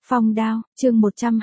Phong đao, chương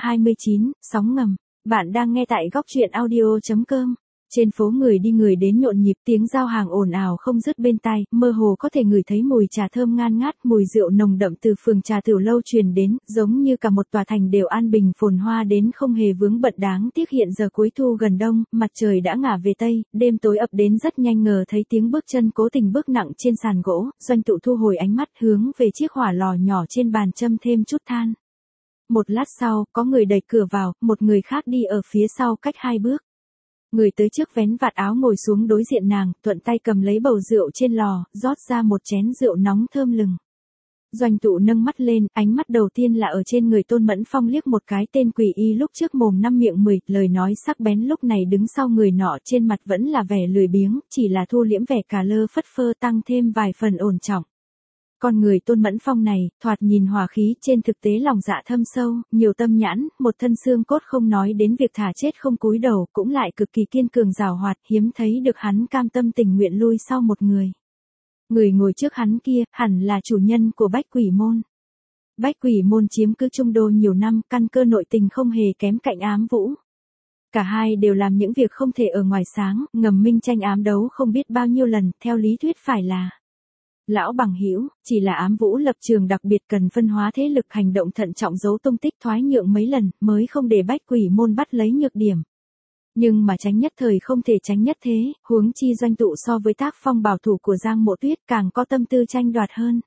129, sóng ngầm. Bạn đang nghe tại góc truyện audio.com. Trên phố người đi người đến nhộn nhịp, tiếng giao hàng ồn ào không dứt bên tai, mơ hồ có thể ngửi thấy mùi trà thơm ngan ngát, mùi rượu nồng đậm từ phường trà tiểu lâu truyền đến, giống như cả một tòa thành đều an bình phồn hoa đến không hề vướng bận. Đáng tiếc hiện giờ cuối thu gần đông, mặt trời đã ngả về tây, đêm tối ập đến rất nhanh, ngờ thấy tiếng bước chân cố tình bước nặng trên sàn gỗ, Doanh Tụ thu hồi ánh mắt hướng về chiếc hỏa lò nhỏ trên bàn châm thêm chút than. Một lát sau, có người đẩy cửa vào, một người khác đi ở phía sau cách 2 bước. Người tới trước vén vạt áo ngồi xuống đối diện nàng, thuận tay cầm lấy bầu rượu trên lò, rót ra một chén rượu nóng thơm lừng. Doanh Tụ nâng mắt lên, ánh mắt đầu tiên là ở trên người Tôn Mẫn Phong liếc một cái. Tên quỷ y lúc trước mồm năm miệng 10, lời nói sắc bén lúc này đứng sau người nọ, trên mặt vẫn là vẻ lười biếng, chỉ là thu liễm vẻ cà lơ phất phơ, tăng thêm vài phần ổn trọng. Con người Tôn Mẫn Phong này, thoạt nhìn hòa khí, trên thực tế lòng dạ thâm sâu, nhiều tâm nhãn, một thân xương cốt, không nói đến việc thả chết không cúi đầu, cũng lại cực kỳ kiên cường giàu hoạt, hiếm thấy được hắn cam tâm tình nguyện lui sau một người. Người ngồi trước hắn kia, hẳn là chủ nhân của Bách Quỷ Môn. Bách Quỷ Môn chiếm cứ Trung Đô nhiều năm, căn cơ nội tình không hề kém cạnh Ám Vũ. Cả hai đều làm những việc không thể ở ngoài sáng, ngầm minh tranh ám đấu không biết bao nhiêu lần, theo lý thuyết phải là lão bằng hữu, chỉ là Ám Vũ lập trường đặc biệt cần phân hóa thế lực, hành động thận trọng, giấu tung tích, thoái nhượng mấy lần, mới không để Bách Quỷ Môn bắt lấy nhược điểm. Nhưng mà tránh nhất thời không thể tránh nhất thế, huống chi Doanh Tụ so với tác phong bảo thủ của Giang Mộ Tuyết càng có tâm tư tranh đoạt hơn.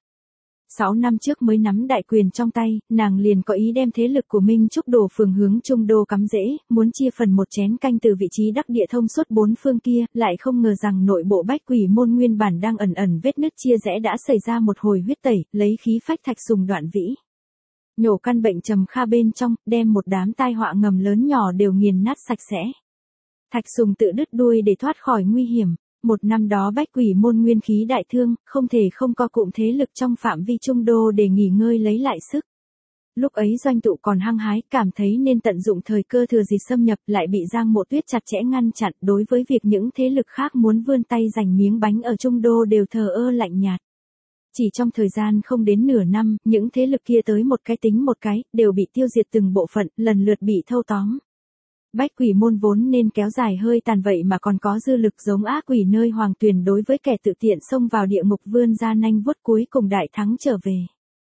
6 năm trước mới nắm đại quyền trong tay, nàng liền có ý đem thế lực của Minh Trúc Đồ phường hướng Trung Đô cắm rễ, muốn chia phần một chén canh từ vị trí đắc địa thông suốt 4 phương kia, lại không ngờ rằng nội bộ Bách Quỷ Môn nguyên bản đang ẩn ẩn vết nứt chia rẽ đã xảy ra một hồi huyết tẩy, lấy khí phách Thạch Sùng Đoạn Vĩ nhổ căn bệnh trầm kha bên trong, đem một đám tai họa ngầm lớn nhỏ đều nghiền nát sạch sẽ. Thạch Sùng tự đứt đuôi để thoát khỏi nguy hiểm. Một năm đó Bách Quỷ Môn nguyên khí đại thương, không thể không co cụm thế lực trong phạm vi Trung Đô để nghỉ ngơi lấy lại sức. Lúc ấy Doanh Tụ còn hăng hái, cảm thấy nên tận dụng thời cơ thừa dịp xâm nhập, lại bị Giang Mộ Tuyết chặt chẽ ngăn chặn. Đối với việc những thế lực khác muốn vươn tay giành miếng bánh ở Trung Đô đều thờ ơ lạnh nhạt. Chỉ trong thời gian không đến nửa năm, những thế lực kia tới một cái tính một cái, đều bị tiêu diệt từng bộ phận, lần lượt bị thâu tóm. Bách Quỷ Môn vốn nên kéo dài hơi tàn, vậy mà còn có dư lực giống ác quỷ nơi Hoàng Tuyền, đối với kẻ tự tiện xông vào địa ngục vươn ra nanh vuốt, cuối cùng đại thắng trở về.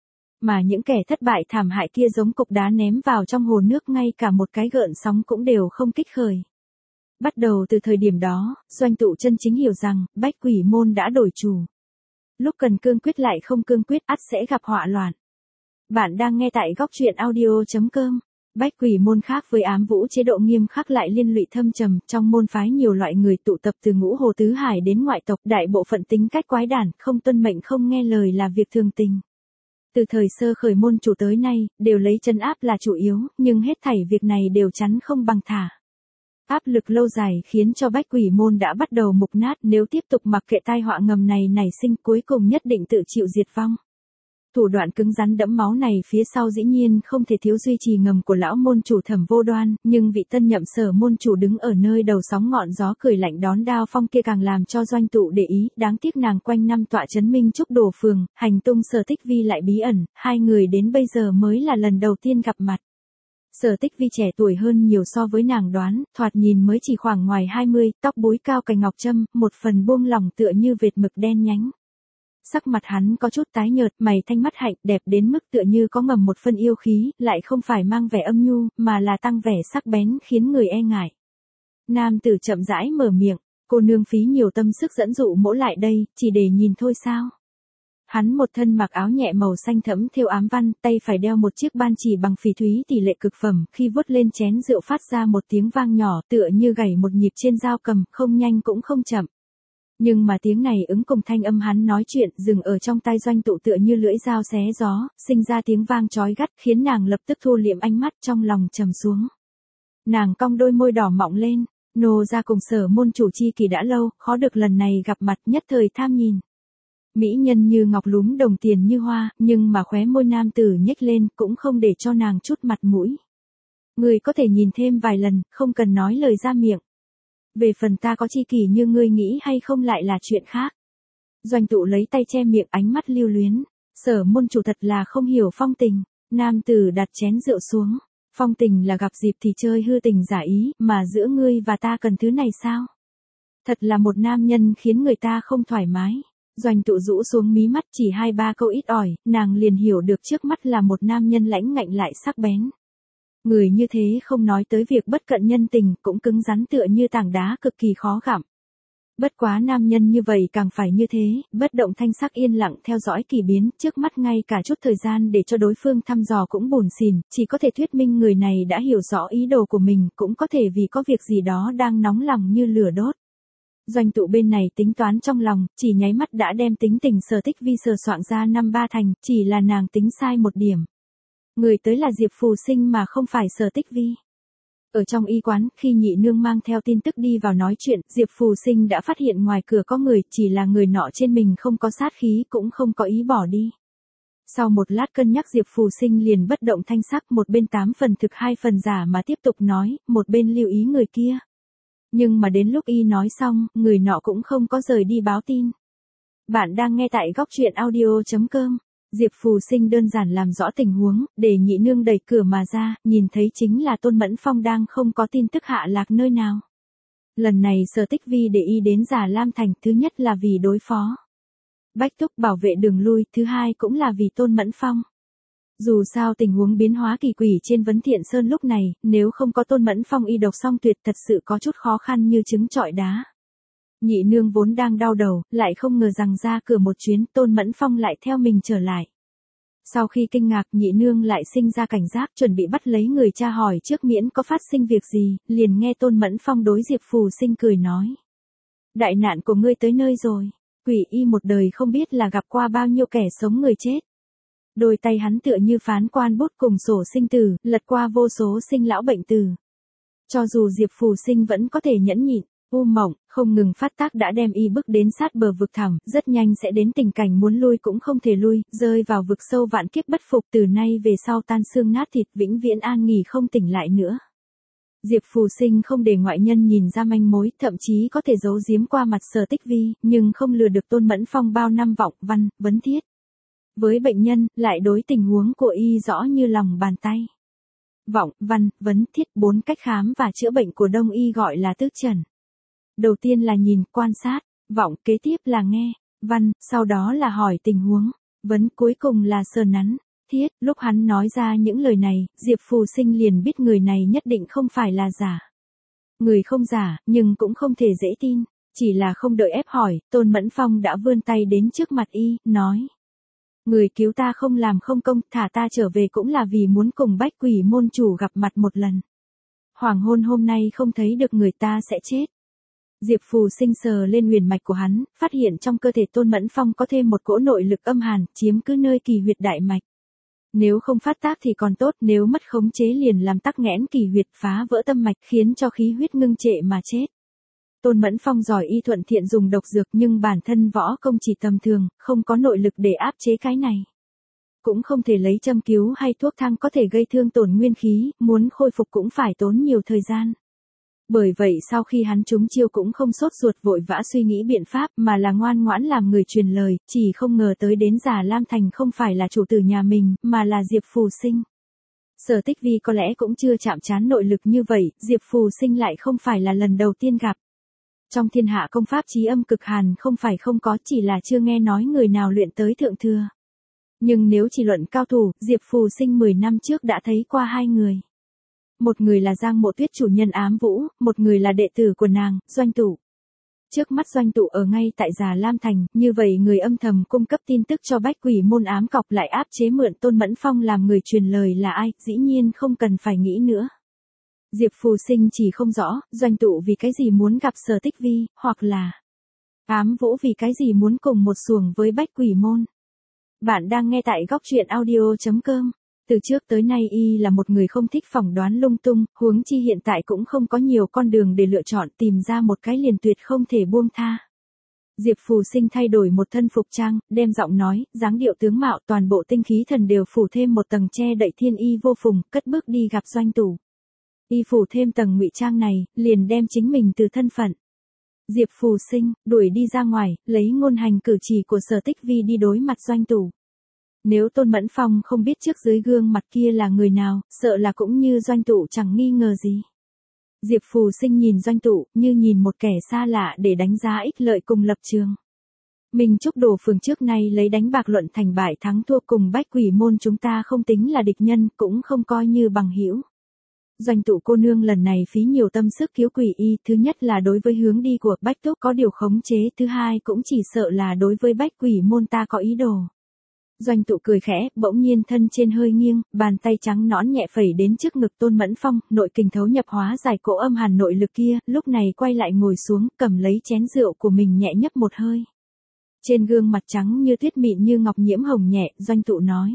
Mà những kẻ thất bại thảm hại kia giống cục đá ném vào trong hồ nước, ngay cả một cái gợn sóng cũng đều không kích khởi. Bắt đầu từ thời điểm đó, Doanh Tụ chân chính hiểu rằng, Bách Quỷ Môn đã đổi chủ. Lúc cần cương quyết lại không cương quyết, ắt sẽ gặp họa loạn. Bạn đang nghe tại góc truyện audio.com. Bách Quỷ Môn khác với Ám Vũ, chế độ nghiêm khắc lại liên lụy thâm trầm, trong môn phái nhiều loại người tụ tập từ ngũ hồ tứ hải đến ngoại tộc, đại bộ phận tính cách quái đản, không tuân mệnh không nghe lời là việc thường tình. Từ thời sơ khởi môn chủ tới nay, đều lấy trấn áp là chủ yếu, nhưng hết thảy việc này đều chắn không bằng thả. Áp lực lâu dài khiến cho Bách Quỷ Môn đã bắt đầu mục nát, nếu tiếp tục mặc kệ tai họa ngầm này nảy sinh, cuối cùng nhất định tự chịu diệt vong. Thủ đoạn cứng rắn đẫm máu này phía sau dĩ nhiên không thể thiếu duy trì ngầm của lão môn chủ Thẩm Vô Đoan, nhưng vị tân nhậm Sở môn chủ đứng ở nơi đầu sóng ngọn gió cười lạnh đón đao phong kia càng làm cho Doanh Tụ để ý. Đáng tiếc nàng quanh năm tọa trấn Minh Trúc Đồ phường, hành tung Sở Tích Vi lại bí ẩn, hai người đến bây giờ mới là lần đầu tiên gặp mặt. Sở Tích Vi trẻ tuổi hơn nhiều so với nàng đoán, thoạt nhìn mới chỉ khoảng ngoài 20, tóc búi cao cành ngọc trâm, một phần buông lỏng tựa như vệt mực đen nhánh. Sắc mặt hắn có chút tái nhợt, mày thanh mắt hạnh, đẹp đến mức tựa như có ngầm một phân yêu khí, lại không phải mang vẻ âm nhu, mà là tăng vẻ sắc bén khiến người e ngại. Nam tử chậm rãi mở miệng, cô nương phí nhiều tâm sức dẫn dụ mỗ lại đây, chỉ để nhìn thôi sao? Hắn một thân mặc áo nhẹ màu xanh thẫm thêu ám văn, tay phải đeo một chiếc ban chỉ bằng phỉ thúy tỷ lệ cực phẩm, khi vuốt lên chén rượu phát ra một tiếng vang nhỏ, tựa như gảy một nhịp trên dao cầm, không nhanh cũng không chậm. Nhưng mà tiếng này ứng cùng thanh âm hắn nói chuyện, dừng ở trong tai Doanh Tụ tựa như lưỡi dao xé gió, sinh ra tiếng vang chói gắt, khiến nàng lập tức thu liễm ánh mắt, trong lòng trầm xuống. Nàng cong đôi môi đỏ mọng lên, nô ra cùng Sở môn chủ chi kỳ đã lâu, khó được lần này gặp mặt, nhất thời tham nhìn. Mỹ nhân như ngọc, lúm đồng tiền như hoa, nhưng mà khóe môi nam tử nhếch lên, cũng không để cho nàng chút mặt mũi. Người có thể nhìn thêm vài lần, không cần nói lời ra miệng. Về phần ta có chi kỷ như ngươi nghĩ hay không lại là chuyện khác. Doanh Tụ lấy tay che miệng, ánh mắt lưu luyến. Sở môn chủ thật là không hiểu phong tình. Nam tử đặt chén rượu xuống. Phong tình là gặp dịp thì chơi hư tình giả ý, mà giữa ngươi và ta cần thứ này sao? Thật là một nam nhân khiến người ta không thoải mái. Doanh Tụ rũ xuống mí mắt, chỉ 2-3 câu ít ỏi, nàng liền hiểu được trước mắt là một nam nhân lãnh ngạnh lại sắc bén. Người như thế không nói tới việc bất cận nhân tình, cũng cứng rắn tựa như tảng đá cực kỳ khó gặm. Bất quá nam nhân như vậy càng phải như thế, bất động thanh sắc yên lặng theo dõi kỳ biến, trước mắt ngay cả chút thời gian để cho đối phương thăm dò cũng buồn xỉn, chỉ có thể thuyết minh người này đã hiểu rõ ý đồ của mình, cũng có thể vì có việc gì đó đang nóng lòng như lửa đốt. Doanh Tụ bên này tính toán trong lòng, chỉ nháy mắt đã đem tính tình Sở Tích Vi sờ soạn ra 5-3 thành, chỉ là nàng tính sai một điểm. Người tới là Diệp Phù Sinh mà không phải Sở Tích Vi. Ở trong y quán, khi nhị nương mang theo tin tức đi vào nói chuyện, Diệp Phù Sinh đã phát hiện ngoài cửa có người, chỉ là người nọ trên mình không có sát khí, cũng không có ý bỏ đi. Sau một lát cân nhắc, Diệp Phù Sinh liền bất động thanh sắc, một bên 8 phần thực 2 phần giả mà tiếp tục nói, một bên lưu ý người kia. Nhưng mà đến lúc y nói xong, người nọ cũng không có rời đi báo tin. Bạn đang nghe tại góc truyện audio.com. Diệp Phù Sinh đơn giản làm rõ tình huống, để nhị nương đẩy cửa mà ra, nhìn thấy chính là Tôn Mẫn Phong đang không có tin tức hạ lạc nơi nào. Lần này Sở Tích Vi để y đến Già Lam Thành, thứ nhất là vì đối phó Bách Túc bảo vệ đường lui, thứ hai cũng là vì Tôn Mẫn Phong. Dù sao tình huống biến hóa kỳ quỷ trên Vấn Thiện Sơn lúc này, nếu không có Tôn Mẫn Phong y độc song tuyệt thật sự có chút khó khăn như trứng trọi đá. Nhị nương vốn đang đau đầu, lại không ngờ rằng ra cửa một chuyến Tôn Mẫn Phong lại theo mình trở lại. Sau khi kinh ngạc, nhị nương lại sinh ra cảnh giác, chuẩn bị bắt lấy người cha hỏi trước miễn có phát sinh việc gì, liền nghe Tôn Mẫn Phong đối Diệp Phù Sinh cười nói. Đại nạn của ngươi tới nơi rồi, quỷ y một đời không biết là gặp qua bao nhiêu kẻ sống người chết. Đôi tay hắn tựa như phán quan bút cùng sổ sinh tử, lật qua vô số sinh lão bệnh tử. Cho dù Diệp Phù Sinh vẫn có thể nhẫn nhịn, u mộng, không ngừng phát tác đã đem y bước đến sát bờ vực thẳm, rất nhanh sẽ đến tình cảnh muốn lui cũng không thể lui, rơi vào vực sâu vạn kiếp bất phục, từ nay về sau tan xương nát thịt, vĩnh viễn an nghỉ không tỉnh lại nữa. Diệp Phù Sinh không để ngoại nhân nhìn ra manh mối, thậm chí có thể giấu giếm qua mặt Sở Tích Vi, nhưng không lừa được Tôn Mẫn Phong bao năm vọng, văn, vấn thiết. Với bệnh nhân, lại đối tình huống của y rõ như lòng bàn tay. Vọng, văn, vấn, thiết, 4 cách khám và chữa bệnh của Đông y gọi là tước trần. Đầu tiên là nhìn, quan sát, vọng, kế tiếp là nghe, văn, sau đó là hỏi tình huống, vấn, cuối cùng là sờ nắn, thiết. Lúc hắn nói ra những lời này, Diệp Phù Sinh liền biết người này nhất định không phải là giả. Người không giả, nhưng cũng không thể dễ tin, chỉ là không đợi ép hỏi, Tôn Mẫn Phong đã vươn tay đến trước mặt y, nói. Người cứu ta không làm không công, thả ta trở về cũng là vì muốn cùng Bách Quỷ môn chủ gặp mặt một lần. Hoàng hôn hôm nay không thấy được người ta sẽ chết. Diệp Phù Sinh sờ lên huyền mạch của hắn, phát hiện trong cơ thể Tôn Mẫn Phong có thêm một cỗ nội lực âm hàn, chiếm cứ nơi kỳ huyệt đại mạch. Nếu không phát tác thì còn tốt, nếu mất khống chế liền làm tắc nghẽn kỳ huyệt, phá vỡ tâm mạch, khiến cho khí huyết ngưng trệ mà chết. Tôn Mẫn Phong giỏi y thuận thiện dùng độc dược, nhưng bản thân võ công chỉ tầm thường, không có nội lực để áp chế cái này. Cũng không thể lấy châm cứu hay thuốc thang có thể gây thương tổn nguyên khí, muốn khôi phục cũng phải tốn nhiều thời gian. Bởi vậy sau khi hắn trúng chiêu cũng không sốt ruột vội vã suy nghĩ biện pháp, mà là ngoan ngoãn làm người truyền lời, chỉ không ngờ tới đến Già Lam Thành không phải là chủ tử nhà mình, mà là Diệp Phù Sinh. Sở Tích Vi có lẽ cũng chưa chạm trán nội lực như vậy, Diệp Phù Sinh lại không phải là lần đầu tiên gặp. Trong thiên hạ công pháp chí âm cực hàn không phải không có, chỉ là chưa nghe nói người nào luyện tới thượng thừa. Nhưng nếu chỉ luận cao thủ, Diệp Phù Sinh 10 năm trước đã thấy qua 2 người. Một người là Giang Mộ Tuyết chủ nhân ám vũ, một người là đệ tử của nàng, Doanh Tụ. Trước mắt Doanh Tụ ở ngay tại Già Lam Thành, như vậy người âm thầm cung cấp tin tức cho Bách Quỷ môn ám cọc lại áp chế mượn Tôn Mẫn Phong làm người truyền lời là ai, dĩ nhiên không cần phải nghĩ nữa. Diệp Phù Sinh chỉ không rõ, Doanh Tụ vì cái gì muốn gặp Sở Tích Vi, hoặc là ám vũ vì cái gì muốn cùng một xuồng với Bách Quỷ môn. Bạn đang nghe tại góc truyện audio.com. Từ trước tới nay y là một người không thích phỏng đoán lung tung, huống chi hiện tại cũng không có nhiều con đường để lựa chọn, tìm ra một cái liền tuyệt không thể buông tha. Diệp Phù Sinh thay đổi một thân phục trang, đem giọng nói, dáng điệu tướng mạo, toàn bộ tinh khí thần đều phủ thêm một tầng che đậy thiên y vô phùng, cất bước đi gặp Doanh Tụ. Y phủ thêm tầng ngụy trang này, liền đem chính mình từ thân phận Diệp Phù Sinh đuổi đi ra ngoài, lấy ngôn hành cử chỉ của Sở Tích Vi đi đối mặt Doanh Tụ. Nếu Tôn Mẫn Phong không biết trước dưới gương mặt kia là người nào, sợ là cũng như Doanh Tụ chẳng nghi ngờ gì. Diệp Phù Sinh nhìn Doanh Tụ, như nhìn một kẻ xa lạ để đánh giá ích lợi cùng lập trường. Minh Trúc Đồ Phường trước nay lấy đánh bạc luận thành bại thắng thua cùng Bách Quỷ Môn chúng ta không tính là địch nhân, cũng không coi như bằng hữu. Doanh Tụ cô nương lần này phí nhiều tâm sức cứu Quỷ Y, thứ nhất là đối với hướng đi của Bách Túc có điều khống chế, thứ hai cũng chỉ sợ là đối với Bách Quỷ Môn ta có ý đồ. Doanh Tụ cười khẽ, bỗng nhiên thân trên hơi nghiêng, bàn tay trắng nõn nhẹ phẩy đến trước ngực Tôn Mẫn Phong, nội kình thấu nhập hóa giải cỗ âm hàn nội lực kia, lúc này quay lại ngồi xuống, cầm lấy chén rượu của mình nhẹ nhấp một hơi. Trên gương mặt trắng như tuyết mịn như ngọc nhiễm hồng nhẹ, Doanh Tụ nói.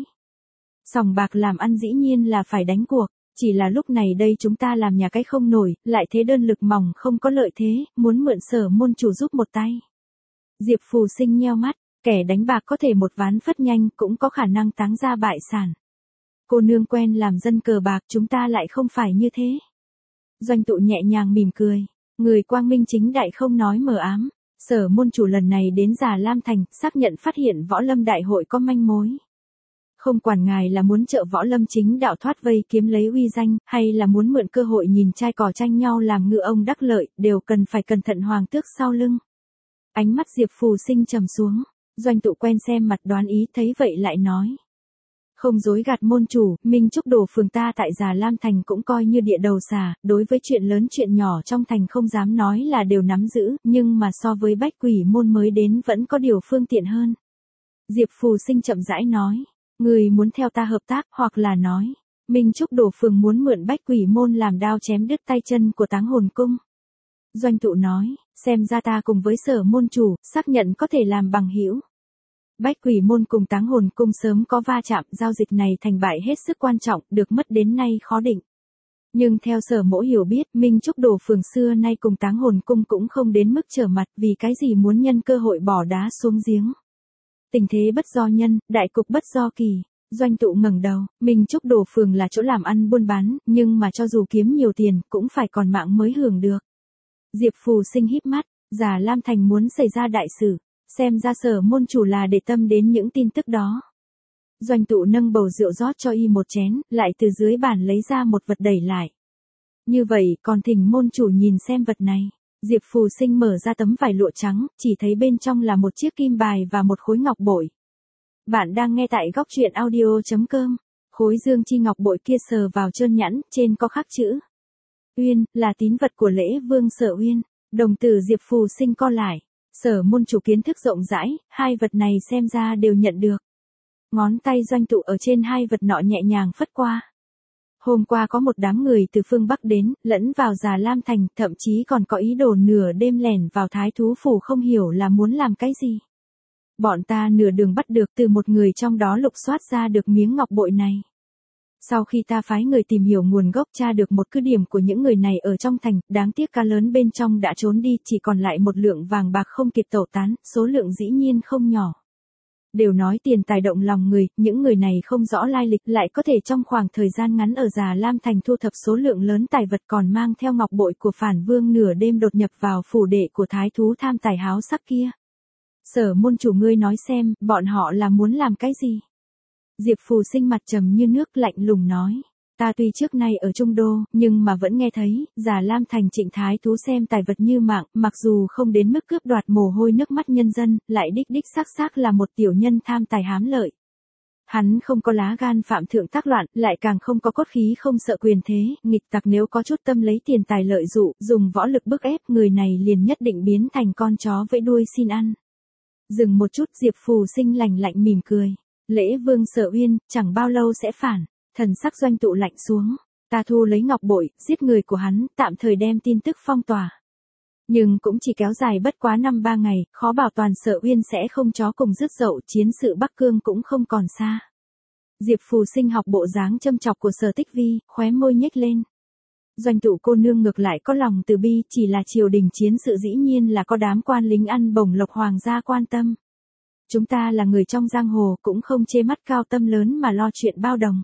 Sòng bạc làm ăn dĩ nhiên là phải đánh cuộc, chỉ là lúc này đây chúng ta làm nhà cái không nổi, lại thế đơn lực mỏng không có lợi thế, muốn mượn Sở môn chủ giúp một tay. Diệp Phù Sinh nheo mắt, kẻ đánh bạc có thể một ván phất nhanh, cũng có khả năng táng ra bại sản. Cô nương quen làm dân cờ bạc, chúng ta lại không phải như thế. Doanh Tụ nhẹ nhàng mỉm cười, người quang minh chính đại không nói mờ ám. Sở môn chủ lần này đến Già Lam Thành, xác nhận phát hiện võ lâm đại hội có manh mối. Không quản ngài là muốn trợ võ lâm chính đạo thoát vây kiếm lấy uy danh, hay là muốn mượn cơ hội nhìn trai cò tranh nhau làm ngựa ông đắc lợi, đều cần phải cẩn thận hoàng tước sau lưng. Ánh mắt Diệp Phù Sinh trầm xuống, Doanh Tụ quen xem mặt đoán ý, thấy vậy lại nói. Không dối gạt môn chủ, Minh Trúc Đồ Phường ta tại Già Lam Thành cũng coi như địa đầu xà, đối với chuyện lớn chuyện nhỏ trong thành không dám nói là đều nắm giữ, nhưng mà so với Bách Quỷ Môn mới đến vẫn có điều phương tiện hơn. Diệp Phù Sinh chậm rãi nói, người muốn theo ta hợp tác, hoặc là nói, Minh Trúc Đồ Phường muốn mượn Bách Quỷ Môn làm đao chém đứt tay chân của Táng Hồn Cung. Doanh Tụ nói, xem ra ta cùng với Sở môn chủ, xác nhận có thể làm bằng hữu. Bách Quỷ Môn cùng Táng Hồn Cung sớm có va chạm, giao dịch này thành bại hết sức quan trọng, được mất đến nay khó định. Nhưng theo Sở mỗ hiểu biết, Minh Trúc Đồ Phường xưa nay cùng Táng Hồn Cung cũng không đến mức trở mặt, vì cái gì muốn nhân cơ hội bỏ đá xuống giếng. Tình thế bất do nhân, đại cục bất do kỳ. Doanh Tụ ngẩng đầu, Minh Trúc Đồ Phường là chỗ làm ăn buôn bán, nhưng mà cho dù kiếm nhiều tiền, cũng phải còn mạng mới hưởng được. Diệp Phù Sinh híp mắt, Già Lam Thành muốn xảy ra đại sự. Xem ra Sở môn chủ là để tâm đến những tin tức đó. Doanh Tụ nâng bầu rượu rót cho y một chén, lại từ dưới bàn lấy ra một vật đẩy lại. Như vậy, còn thỉnh môn chủ nhìn xem vật này. Diệp Phù Sinh mở ra tấm vải lụa trắng, chỉ thấy bên trong là một chiếc kim bài và một khối ngọc bội. Bạn đang nghe tại góc truyện audio.com. Khối dương chi ngọc bội kia sờ vào trơn nhẵn, trên có khắc chữ Uyên, là tín vật của Lễ Vương Sở Uyên. Đồng tử Diệp Phù Sinh co lại. Sở môn chủ kiến thức rộng rãi, hai vật này xem ra đều nhận được. Ngón tay Doanh Tụ ở trên hai vật nọ nhẹ nhàng phất qua. Hôm qua có một đám người từ phương Bắc đến, lẫn vào Già Lam Thành, thậm chí còn có ý đồ nửa đêm lẻn vào Thái Thú Phủ, không hiểu là muốn làm cái gì. Bọn ta nửa đường bắt được từ một người trong đó lục soát ra được miếng ngọc bội này. Sau khi ta phái người tìm hiểu nguồn gốc, tra được một cứ điểm của những người này ở trong thành, đáng tiếc cá lớn bên trong đã trốn đi, chỉ còn lại một lượng vàng bạc không kịp tẩu tán, số lượng dĩ nhiên không nhỏ. Đều nói tiền tài động lòng người, những người này không rõ lai lịch, lại có thể trong khoảng thời gian ngắn ở Già Lam Thành thu thập số lượng lớn tài vật, còn mang theo ngọc bội của Phản Vương nửa đêm đột nhập vào phủ đệ của thái thú tham tài háo sắc kia. Sở môn chủ ngươi nói xem, bọn họ là muốn làm cái gì? Diệp Phù Sinh mặt trầm như nước, lạnh lùng nói. Ta tuy trước nay ở Trung Đô, nhưng mà vẫn nghe thấy, Già Lam Thành Trịnh thái thú xem tài vật như mạng, mặc dù không đến mức cướp đoạt mồ hôi nước mắt nhân dân, lại đích đích xác xác là một tiểu nhân tham tài hám lợi. Hắn không có lá gan phạm thượng tác loạn, lại càng không có cốt khí không sợ quyền thế, nghịch tặc nếu có chút tâm lấy tiền tài lợi dụ, dùng võ lực bức ép, người này liền nhất định biến thành con chó vẫy đuôi xin ăn. Dừng một chút, Diệp Phù Sinh lạnh lạnh mỉm cười. Lễ Vương Sở Uyên, chẳng bao lâu sẽ phản. Thần sắc Doanh Tụ lạnh xuống. Ta thu lấy ngọc bội, giết người của hắn, tạm thời đem tin tức phong tỏa. Nhưng cũng chỉ kéo dài bất quá 5-3 ngày, khó bảo toàn Sở Uyên sẽ không chó cùng rứt dậu, chiến sự Bắc Cương cũng không còn xa. Diệp Phù Sinh học bộ dáng châm chọc của Sở Tích Vi, khóe môi nhếch lên. Doanh Tụ cô nương ngược lại có lòng từ bi, chỉ là triều đình chiến sự dĩ nhiên là có đám quan lính ăn bổng lộc hoàng gia quan tâm. Chúng ta là người trong giang hồ, cũng không chê mắt cao tâm lớn mà lo chuyện bao đồng.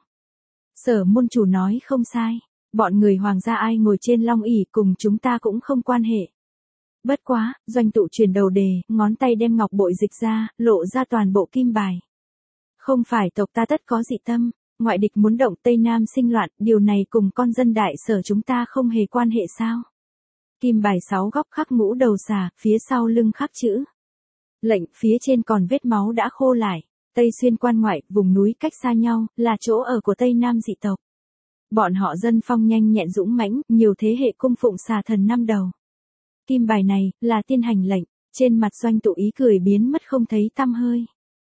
Sở môn chủ nói không sai, bọn người hoàng gia ai ngồi trên long ỷ cùng chúng ta cũng không quan hệ. Bất quá, Doanh Tụ chuyển đầu đề, ngón tay đem ngọc bội dịch ra, lộ ra toàn bộ kim bài. Không phải tộc ta tất có dị tâm, ngoại địch muốn động Tây Nam sinh loạn, điều này cùng con dân Đại Sở chúng ta không hề quan hệ sao? Kim bài 6 góc khắc mũ đầu xà, phía sau lưng khắc chữ lệnh, phía trên còn vết máu đã khô lại. Tây Xuyên quan ngoại, vùng núi cách xa nhau, là chỗ ở của Tây Nam dị tộc. Bọn họ dân phong nhanh nhẹn dũng mãnh, nhiều thế hệ cung phụng xà thần 5 đầu. Kim bài này, là tiên hành lệnh, trên mặt Doanh Tụ ý cười biến mất không thấy tăm hơi.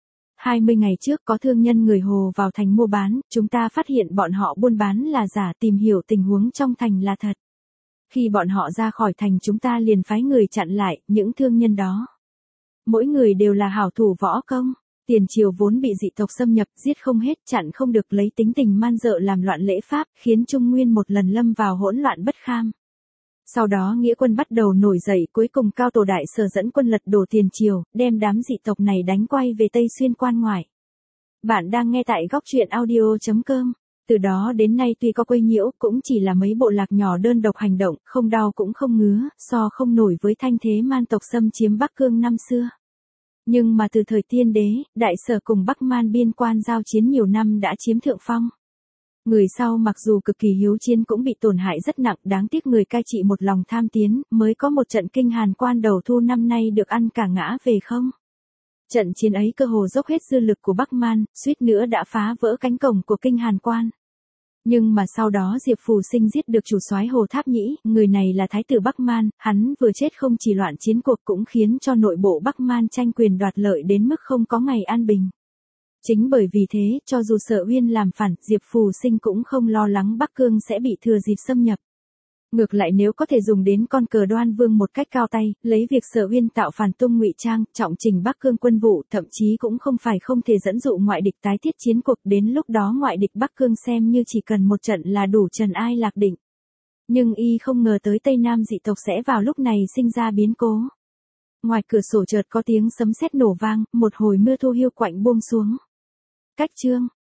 20 ngày trước có thương nhân người Hồ vào thành mua bán, chúng ta phát hiện bọn họ buôn bán là giả, tìm hiểu tình huống trong thành là thật. Khi bọn họ ra khỏi thành chúng ta liền phái người chặn lại, những thương nhân đó. Mỗi người đều là hảo thủ võ công. Tiền triều vốn bị dị tộc xâm nhập, giết không hết, chặn không được, lấy tính tình man dợ làm loạn lễ pháp, khiến Trung Nguyên một lần lâm vào hỗn loạn bất kham. Sau đó nghĩa quân bắt đầu nổi dậy, cuối cùng Cao Tổ Đại Sở dẫn quân lật đổ Tiền triều, đem đám dị tộc này đánh quay về Tây Xuyên quan ngoại. Bạn đang nghe tại góc truyện audio.com. Từ đó đến nay tuy có quấy nhiễu, cũng chỉ là mấy bộ lạc nhỏ đơn độc hành động, không đau cũng không ngứa, so không nổi với thanh thế man tộc xâm chiếm Bắc Cương năm xưa. Nhưng mà từ thời Tiên Đế, Đại Sở cùng Bắc Man biên quan giao chiến nhiều năm đã chiếm thượng phong. Người sau mặc dù cực kỳ hiếu chiến cũng bị tổn hại rất nặng, đáng tiếc người cai trị một lòng tham tiến, mới có một trận kinh Hàn Quan đầu thu năm nay được ăn cả ngã về không. Trận chiến ấy cơ hồ dốc hết dư lực của Bắc Man, suýt nữa đã phá vỡ cánh cổng của kinh Hàn Quan. Nhưng mà sau đó Diệp Phù Sinh giết được chủ soái Hồ Tháp Nhĩ, người này là thái tử Bắc Man, hắn vừa chết không chỉ loạn chiến cuộc cũng khiến cho nội bộ Bắc Man tranh quyền đoạt lợi đến mức không có ngày an bình. Chính bởi vì thế, cho dù Sở Uyên làm phản, Diệp Phù Sinh cũng không lo lắng Bắc Cương sẽ bị thừa dịp xâm nhập. Ngược lại nếu có thể dùng đến con cờ Đoan Vương một cách cao tay, lấy việc Sở Uyên tạo phản tung ngụy trang, trọng trình Bắc Cương quân vụ, thậm chí cũng không phải không thể dẫn dụ ngoại địch tái thiết chiến cuộc, đến lúc đó ngoại địch Bắc Cương xem như chỉ cần một trận là đủ trần ai lạc định. Nhưng y không ngờ tới Tây Nam dị tộc sẽ vào lúc này sinh ra biến cố. Ngoài cửa sổ chợt có tiếng sấm sét nổ vang, một hồi mưa thu hiu quạnh buông xuống. Cách chương